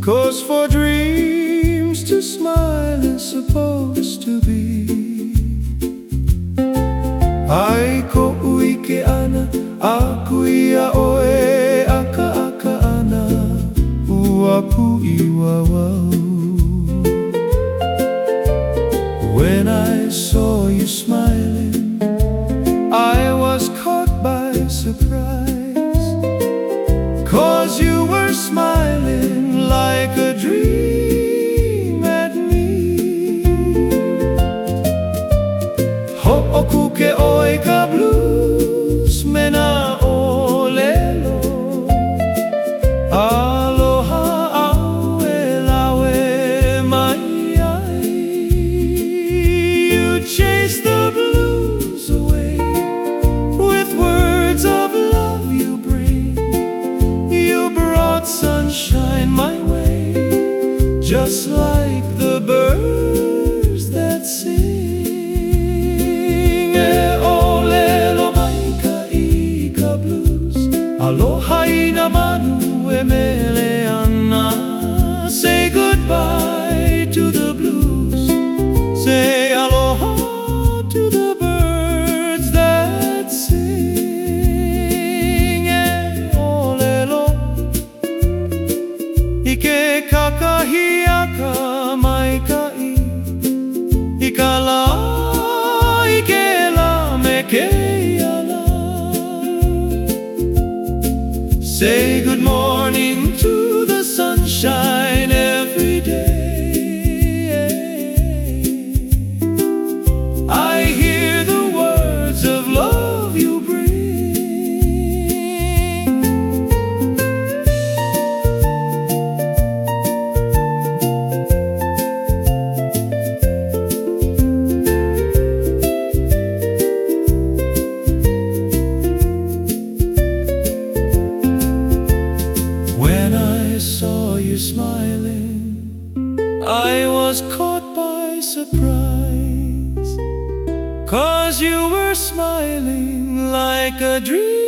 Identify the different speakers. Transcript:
Speaker 1: 'Cause for dreams to smile is supposed to be. Ai ko ui ke ana, aku ia oe aka ana, uapu iwawau. When I saw you smiling, I was caught by surprise. 'Cause you were smiling like a dream at me. Ho'oku ke oe ka blues mena olelo. Aloha aue lawe mai ai. You chase the blues away with words of love you bring. You brought sunshine my way, just like the birds that sing. E olelo mai ka ika blues, aloha ina manu e mele ana. Say goodbye to the blues, say aloha to the birds that sing. E olelo ike kakahiaka mai kai, ika la ike la me ke ala. Say good morning to the sunshine every day. I hear the words of love you bring. When I saw you smiling, I was caught by surprise. 'Cause you were smiling like a dream